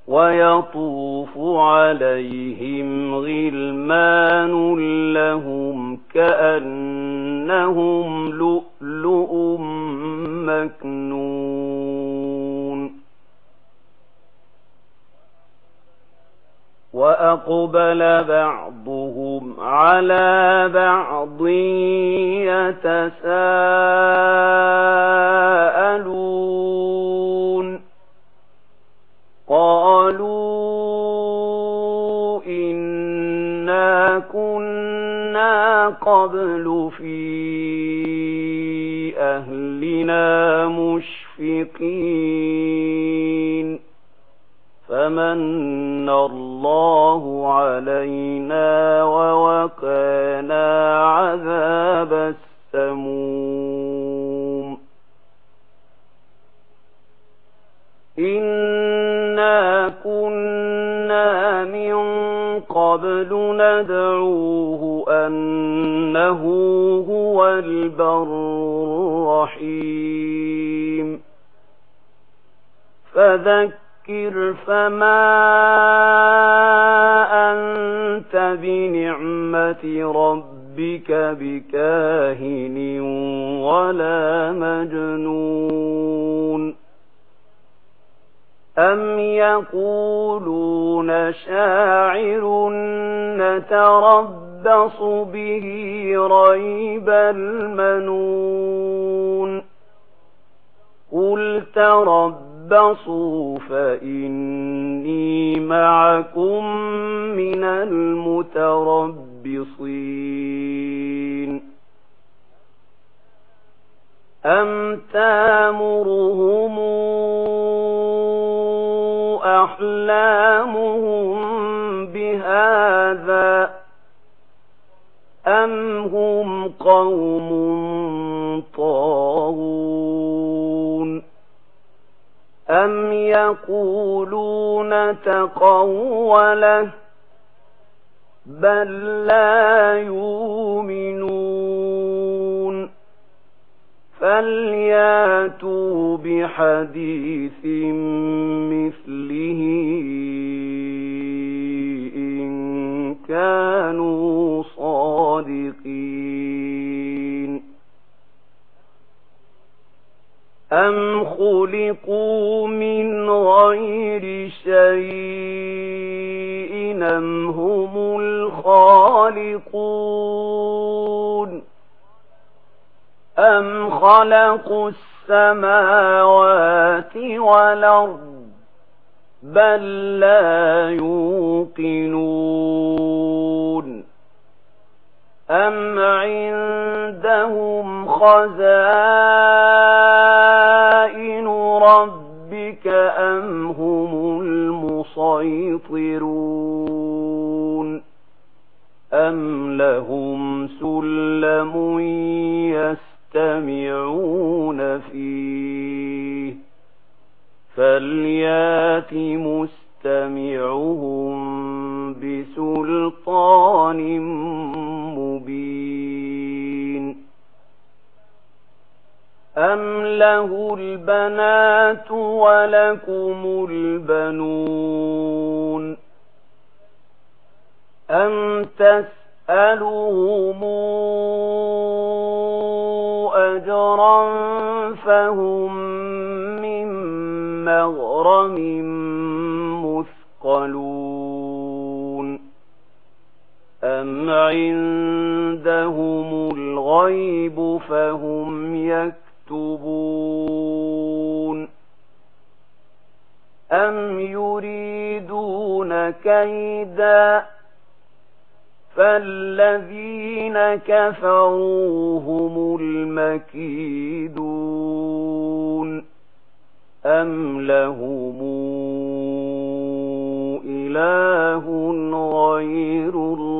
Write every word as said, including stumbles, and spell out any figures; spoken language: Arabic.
ويطوف عليهم غلمان لهم كأنهم لؤلؤ مكنون وأقبل بعضهم على بعض يتساءلون قالوا إنا كنا قبل في أهلنا مشفقين فمن الله علينا ووقانا عذاب السموم إنا كنا من قبل ندعوه أنه هو البر الرحيم فذكر فما أنت بنعمة ربك بكاهن ولا مجنون أم يقولون شاعر نتربص به ريب المنون قل تربصوا فإني معكم من المتربصين أم تامرهم أحلامهم بهذا أم هم قوم طاغون أم يقولون تقوله بل لا يؤمنون فلياتوا بحديث مثله إن كانوا صادقين أم خلقوا من غير شيء أم هم الخالقون أم خلقوا السماوات والأرض بل لا يوقنون أم عندهم خزائن ربك أم هم المسيطرون أم لهم سلم يستمعون فيه فليات مستمعهم بسلطان مبين أم له البنات ولكم البنون أم تسألهم أجرا فهم من مغرم مثقلون أم عندهم الغيب فهم يكتبون أم يريدون كيدا فالذين كفروا هم المكيدون أم لهم إله غير الله